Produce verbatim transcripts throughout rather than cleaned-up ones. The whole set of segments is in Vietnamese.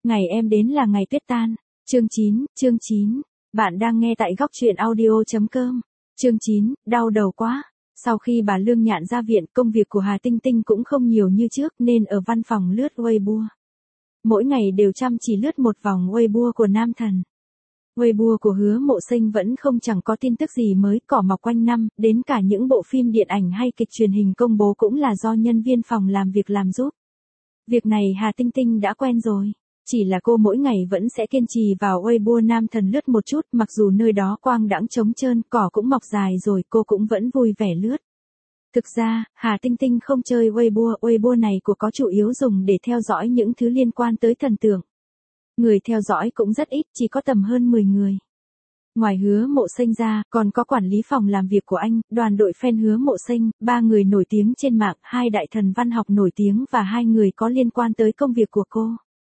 Ngày em đến là ngày tuyết tan. Chương chín, chương chín. Bạn đang nghe tại góc truyện audio.com. Chương chín, đau đầu quá. Sau khi bà Lương Nhạn ra viện, công việc của Hà Tinh Tinh cũng không nhiều như trước nên ở văn phòng lướt Weibo. Mỗi ngày đều chăm chỉ lướt một vòng Weibo của nam thần. Weibo của Hứa Mộ Sinh vẫn không chẳng có tin tức gì mới, cỏ mọc quanh năm, đến cả những bộ phim điện ảnh hay kịch truyền hình công bố cũng là do nhân viên phòng làm việc làm giúp. Việc này Hà Tinh Tinh đã quen rồi. Chỉ là cô mỗi ngày vẫn sẽ kiên trì vào Weibo nam thần lướt một chút, mặc dù nơi đó quang đãng trống trơn, cỏ cũng mọc dài rồi, cô cũng vẫn vui vẻ lướt. Thực ra, Hà Tinh Tinh không chơi Weibo, Weibo này của có chủ yếu dùng để theo dõi những thứ liên quan tới thần tượng. Người theo dõi cũng rất ít, chỉ có tầm hơn mười người. Ngoài Hứa Mộ Sinh ra, còn có quản lý phòng làm việc của anh, đoàn đội fan Hứa Mộ Sinh, ba người nổi tiếng trên mạng, hai đại thần văn học nổi tiếng và hai người có liên quan tới công việc của cô.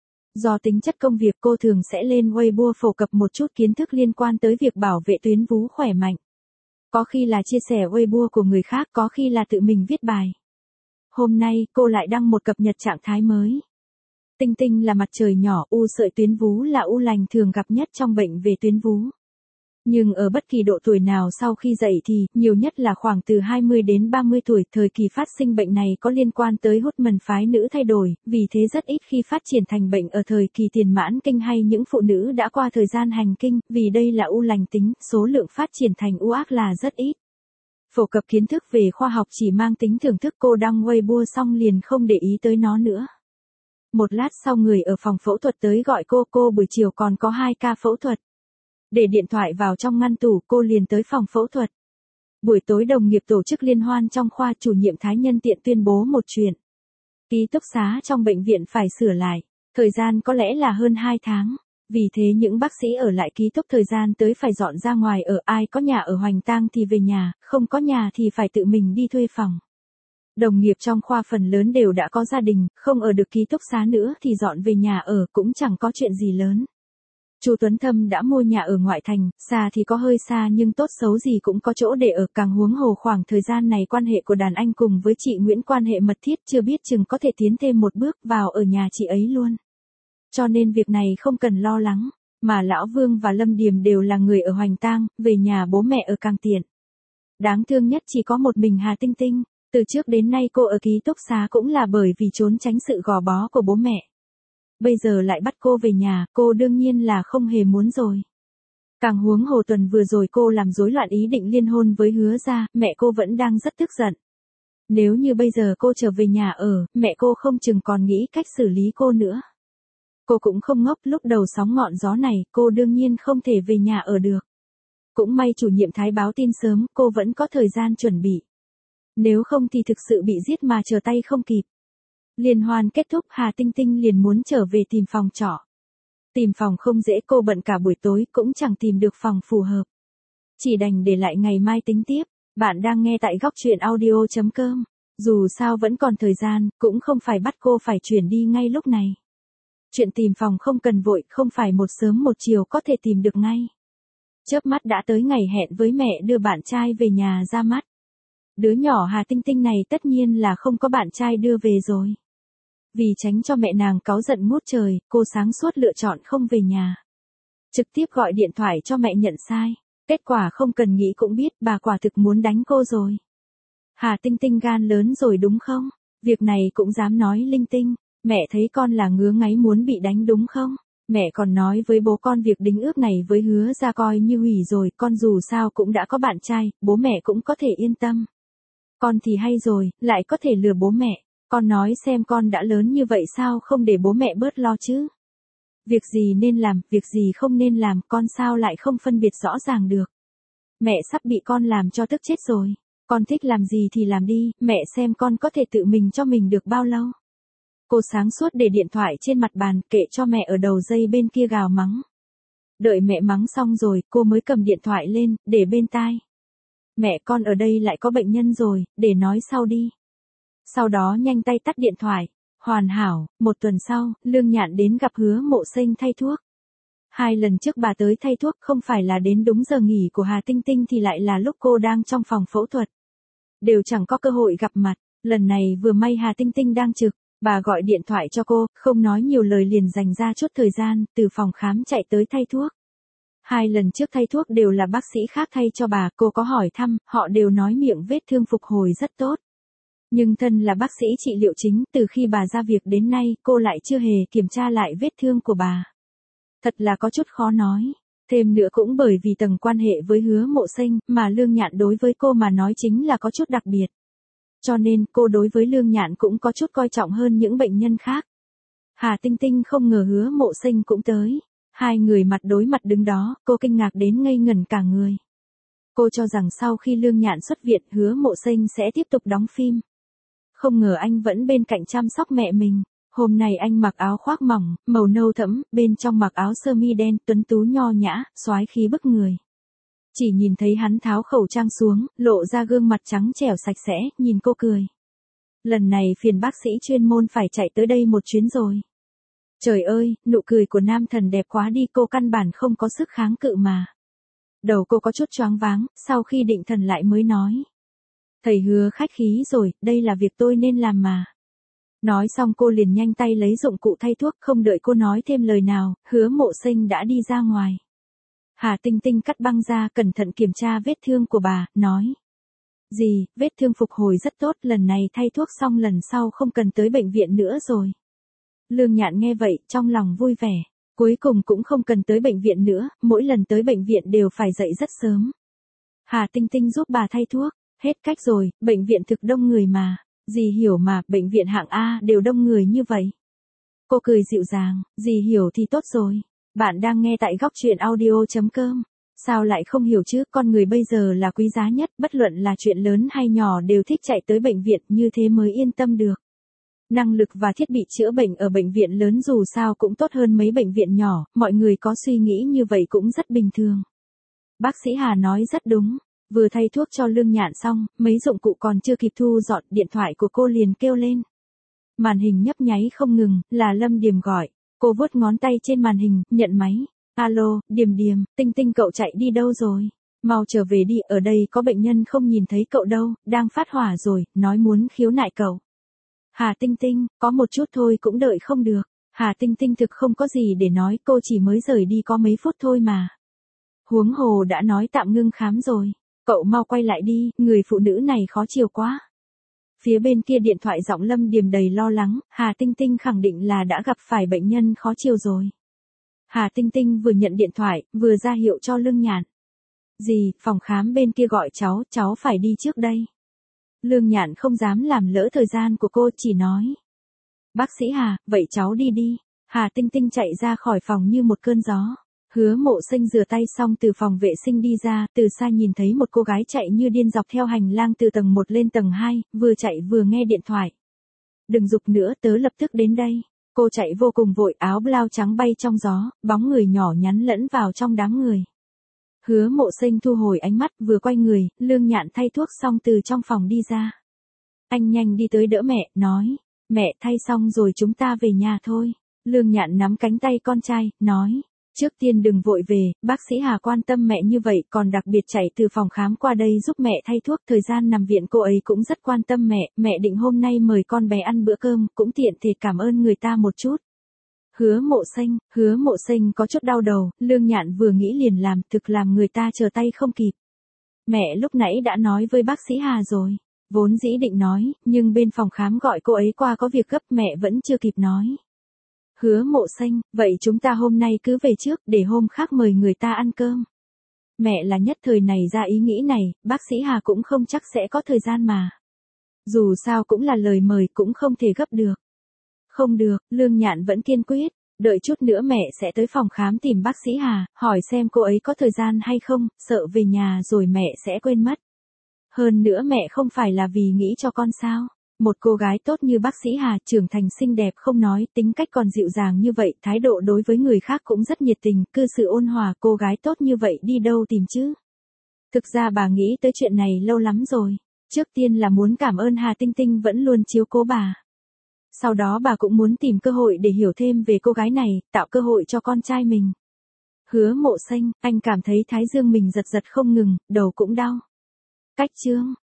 Do tính chất công việc, cô thường sẽ lên Weibo phổ cập một chút kiến thức liên quan tới việc bảo vệ tuyến vú khỏe mạnh. Có khi là chia sẻ Weibo của người khác, có khi là tự mình viết bài. Hôm nay, cô lại đăng một cập nhật trạng thái mới. Tinh Tinh là mặt trời nhỏ, u sợi tuyến vú là u lành thường gặp nhất trong bệnh về tuyến vú. Nhưng ở bất kỳ độ tuổi nào sau khi dậy thì, nhiều nhất là khoảng từ hai mươi đến ba mươi tuổi, thời kỳ phát sinh bệnh này có liên quan tới hormone phái nữ thay đổi, vì thế rất ít khi phát triển thành bệnh ở thời kỳ tiền mãn kinh hay những phụ nữ đã qua thời gian hành kinh, vì đây là u lành tính, số lượng phát triển thành u ác là rất ít. Phổ cập kiến thức về khoa học chỉ mang tính thưởng thức, cô đăng Weibo xong liền không để ý tới nó nữa. Một lát sau người ở phòng phẫu thuật tới gọi cô, cô buổi chiều còn có hai ca phẫu thuật. Để điện thoại vào trong ngăn tủ, cô liền tới phòng phẫu thuật. Buổi tối đồng nghiệp tổ chức liên hoan trong khoa, chủ nhiệm Thái nhân tiện tuyên bố một chuyện. Ký túc xá trong bệnh viện phải sửa lại, thời gian có lẽ là hơn hai tháng. Vì thế những bác sĩ ở lại ký túc thời gian tới phải dọn ra ngoài ở, ai có nhà ở Hoành Tang thì về nhà, không có nhà thì phải tự mình đi thuê phòng. Đồng nghiệp trong khoa phần lớn đều đã có gia đình, không ở được ký túc xá nữa thì dọn về nhà ở, cũng chẳng có chuyện gì lớn. Chu Tuấn Thâm đã mua nhà ở ngoại thành, xa thì có hơi xa nhưng tốt xấu gì cũng có chỗ để ở, càng huống hồ khoảng thời gian này quan hệ của đàn anh cùng với chị Nguyễn quan hệ mật thiết, chưa biết chừng có thể tiến thêm một bước vào ở nhà chị ấy luôn. Cho nên việc này không cần lo lắng, mà Lão Vương và Lâm Điềm đều là người ở Hoành Tang, về nhà bố mẹ ở càng tiện. Đáng thương nhất chỉ có một mình Hà Tinh Tinh, từ trước đến nay cô ở ký túc xá cũng là bởi vì trốn tránh sự gò bó của bố mẹ. Bây giờ lại bắt cô về nhà, cô đương nhiên là không hề muốn rồi. Càng huống hồ tuần vừa rồi cô làm rối loạn ý định liên hôn với Hứa gia, mẹ cô vẫn đang rất tức giận. Nếu như bây giờ cô trở về nhà ở, mẹ cô không chừng còn nghĩ cách xử lý cô nữa. Cô cũng không ngốc, lúc đầu sóng ngọn gió này, cô đương nhiên không thể về nhà ở được. Cũng may chủ nhiệm Thái báo tin sớm, cô vẫn có thời gian chuẩn bị. Nếu không thì thực sự bị giết mà trở tay không kịp. Liên hoan kết thúc, Hà Tinh Tinh liền muốn trở về tìm phòng trọ. Tìm phòng không dễ, cô bận cả buổi tối cũng chẳng tìm được phòng phù hợp. Chỉ đành để lại ngày mai tính tiếp. Bạn đang nghe tại góc truyện audio.com. Dù sao vẫn còn thời gian, cũng không phải bắt cô phải chuyển đi ngay lúc này. Chuyện tìm phòng không cần vội, không phải một sớm một chiều có thể tìm được ngay. Chớp mắt đã tới ngày hẹn với mẹ đưa bạn trai về nhà ra mắt. Đứa nhỏ Hà Tinh Tinh này tất nhiên là không có bạn trai đưa về rồi. Vì tránh cho mẹ nàng cáu giận ngút trời, cô sáng suốt lựa chọn không về nhà. Trực tiếp gọi điện thoại cho mẹ nhận sai. Kết quả không cần nghĩ cũng biết, bà quả thực muốn đánh cô rồi. Hà Tinh Tinh gan lớn rồi đúng không? Việc này cũng dám nói linh tinh. Mẹ thấy con là ngứa ngáy muốn bị đánh đúng không? Mẹ còn nói với bố con việc đính ước này với Hứa gia coi như hủy rồi, con dù sao cũng đã có bạn trai, bố mẹ cũng có thể yên tâm. Con thì hay rồi, lại có thể lừa bố mẹ. Con nói xem con đã lớn như vậy sao không để bố mẹ bớt lo chứ? Việc gì nên làm, việc gì không nên làm, con sao lại không phân biệt rõ ràng được? Mẹ sắp bị con làm cho tức chết rồi. Con thích làm gì thì làm đi, mẹ xem con có thể tự mình cho mình được bao lâu? Cô sáng suốt để điện thoại trên mặt bàn, kệ cho mẹ ở đầu dây bên kia gào mắng. Đợi mẹ mắng xong rồi, cô mới cầm điện thoại lên, để bên tai. Mẹ, con ở đây lại có bệnh nhân rồi, để nói sau đi. Sau đó nhanh tay tắt điện thoại. Hoàn hảo, một tuần sau, Lương Nhạn đến gặp Hứa Mộ Sinh thay thuốc. Hai lần trước bà tới thay thuốc không phải là đến đúng giờ nghỉ của Hà Tinh Tinh thì lại là lúc cô đang trong phòng phẫu thuật. Đều chẳng có cơ hội gặp mặt, lần này vừa may Hà Tinh Tinh đang trực. Bà gọi điện thoại cho cô, không nói nhiều lời liền dành ra chút thời gian, từ phòng khám chạy tới thay thuốc. Hai lần trước thay thuốc đều là bác sĩ khác thay cho bà, cô có hỏi thăm, họ đều nói miệng vết thương phục hồi rất tốt. Nhưng thân là bác sĩ trị liệu chính, từ khi bà ra việc đến nay, cô lại chưa hề kiểm tra lại vết thương của bà. Thật là có chút khó nói. Thêm nữa cũng bởi vì tầng quan hệ với Hứa Mộ Sinh, mà Lương Nhạn đối với cô mà nói chính là có chút đặc biệt. Cho nên, cô đối với Lương Nhạn cũng có chút coi trọng hơn những bệnh nhân khác. Hà Tinh Tinh không ngờ Hứa Mộ Sinh cũng tới. Hai người mặt đối mặt đứng đó, cô kinh ngạc đến ngây ngẩn cả người. Cô cho rằng sau khi Lương Nhạn xuất viện, Hứa Mộ Sinh sẽ tiếp tục đóng phim. Không ngờ anh vẫn bên cạnh chăm sóc mẹ mình. Hôm nay anh mặc áo khoác mỏng, màu nâu thẫm, bên trong mặc áo sơ mi đen, tuấn tú nho nhã, soái khí bức người. Chỉ nhìn thấy hắn tháo khẩu trang xuống, lộ ra gương mặt trắng trẻo sạch sẽ, nhìn cô cười. Lần này phiền bác sĩ chuyên môn phải chạy tới đây một chuyến rồi. Trời ơi, nụ cười của nam thần đẹp quá đi, cô căn bản không có sức kháng cự mà. Đầu cô có chút choáng váng, sau khi định thần lại mới nói. Thầy Hứa khách khí rồi, đây là việc tôi nên làm mà. Nói xong cô liền nhanh tay lấy dụng cụ thay thuốc, không đợi cô nói thêm lời nào, Hứa Mộ Sinh đã đi ra ngoài. Hà Tinh Tinh cắt băng ra, cẩn thận kiểm tra vết thương của bà, nói. Gì, vết thương phục hồi rất tốt, lần này thay thuốc xong lần sau không cần tới bệnh viện nữa rồi. Lương Nhạn nghe vậy, trong lòng vui vẻ. Cuối cùng cũng không cần tới bệnh viện nữa, mỗi lần tới bệnh viện đều phải dậy rất sớm. Hà Tinh Tinh giúp bà thay thuốc, hết cách rồi, bệnh viện thực đông người mà. Dì hiểu mà, bệnh viện hạng A đều đông người như vậy. Cô cười dịu dàng, dì hiểu thì tốt rồi. Bạn đang nghe tại góc truyện audio chấm com. Sao lại không hiểu chứ, con người bây giờ là quý giá nhất, bất luận là chuyện lớn hay nhỏ đều thích chạy tới bệnh viện, như thế mới yên tâm được. Năng lực và thiết bị chữa bệnh ở bệnh viện lớn dù sao cũng tốt hơn mấy bệnh viện nhỏ, mọi người có suy nghĩ như vậy cũng rất bình thường. Bác sĩ Hà nói rất đúng. Vừa thay thuốc cho Lương Nhạn xong, mấy dụng cụ còn chưa kịp thu dọn, điện thoại của cô liền kêu lên. Màn hình nhấp nháy không ngừng, là Lâm Điềm gọi. Cô vuốt ngón tay trên màn hình, nhận máy. Alo, Điềm Điềm, Tinh Tinh cậu chạy đi đâu rồi? Mau trở về đi, ở đây có bệnh nhân không nhìn thấy cậu đâu, đang phát hỏa rồi, nói muốn khiếu nại cậu. Hà Tinh Tinh, có một chút thôi cũng đợi không được. Hà Tinh Tinh thực không có gì để nói, cô chỉ mới rời đi có mấy phút thôi mà. Huống hồ đã nói tạm ngưng khám rồi. Cậu mau quay lại đi, người phụ nữ này khó chiều quá. Phía bên kia điện thoại giọng Lâm Điềm đầy lo lắng, Hà Tinh Tinh khẳng định là đã gặp phải bệnh nhân khó chiều rồi. Hà Tinh Tinh vừa nhận điện thoại, vừa ra hiệu cho Lương Nhạn. Dì, phòng khám bên kia gọi cháu, cháu phải đi trước đây. Lương Nhạn không dám làm lỡ thời gian của cô, chỉ nói. Bác sĩ Hà, vậy cháu đi đi. Hà Tinh Tinh chạy ra khỏi phòng như một cơn gió. Hứa Mộ Sinh rửa tay xong từ phòng vệ sinh đi ra, từ xa nhìn thấy một cô gái chạy như điên dọc theo hành lang từ tầng một lên tầng hai, vừa chạy vừa nghe điện thoại. Đừng giục nữa, tớ lập tức đến đây. Cô chạy vô cùng vội, áo blau trắng bay trong gió, bóng người nhỏ nhắn lẫn vào trong đám người. Hứa Mộ Sinh thu hồi ánh mắt, vừa quay người, Lương Nhạn thay thuốc xong từ trong phòng đi ra. Anh nhanh đi tới đỡ mẹ, nói, mẹ thay xong rồi chúng ta về nhà thôi. Lương Nhạn nắm cánh tay con trai, nói. Trước tiên đừng vội về, bác sĩ Hà quan tâm mẹ như vậy, còn đặc biệt chạy từ phòng khám qua đây giúp mẹ thay thuốc, thời gian nằm viện cô ấy cũng rất quan tâm mẹ, mẹ định hôm nay mời con bé ăn bữa cơm, cũng tiện thể cảm ơn người ta một chút. Hứa Mộ Sinh, Hứa Mộ Sinh có chút đau đầu, Lương Nhạn vừa nghĩ liền làm, thực làm người ta chờ tay không kịp. Mẹ lúc nãy đã nói với bác sĩ Hà rồi, vốn dĩ định nói, nhưng bên phòng khám gọi cô ấy qua có việc gấp, mẹ vẫn chưa kịp nói. Hứa Mộ Sinh, vậy chúng ta hôm nay cứ về trước, để hôm khác mời người ta ăn cơm. Mẹ là nhất thời này ra ý nghĩ này, bác sĩ Hà cũng không chắc sẽ có thời gian mà. Dù sao cũng là lời mời, cũng không thể gấp được. Không được, Lương Nhạn vẫn kiên quyết, đợi chút nữa mẹ sẽ tới phòng khám tìm bác sĩ Hà, hỏi xem cô ấy có thời gian hay không, sợ về nhà rồi mẹ sẽ quên mất. Hơn nữa mẹ không phải là vì nghĩ cho con sao. Một cô gái tốt như bác sĩ Hà, trưởng thành xinh đẹp không nói, tính cách còn dịu dàng như vậy, thái độ đối với người khác cũng rất nhiệt tình, cư xử ôn hòa, cô gái tốt như vậy đi đâu tìm chứ. Thực ra bà nghĩ tới chuyện này lâu lắm rồi. Trước tiên là muốn cảm ơn Hà Tinh Tinh vẫn luôn chiếu cố bà. Sau đó bà cũng muốn tìm cơ hội để hiểu thêm về cô gái này, tạo cơ hội cho con trai mình. Hứa Mộ Sinh, anh cảm thấy thái dương mình giật giật không ngừng, đầu cũng đau. Cách chương.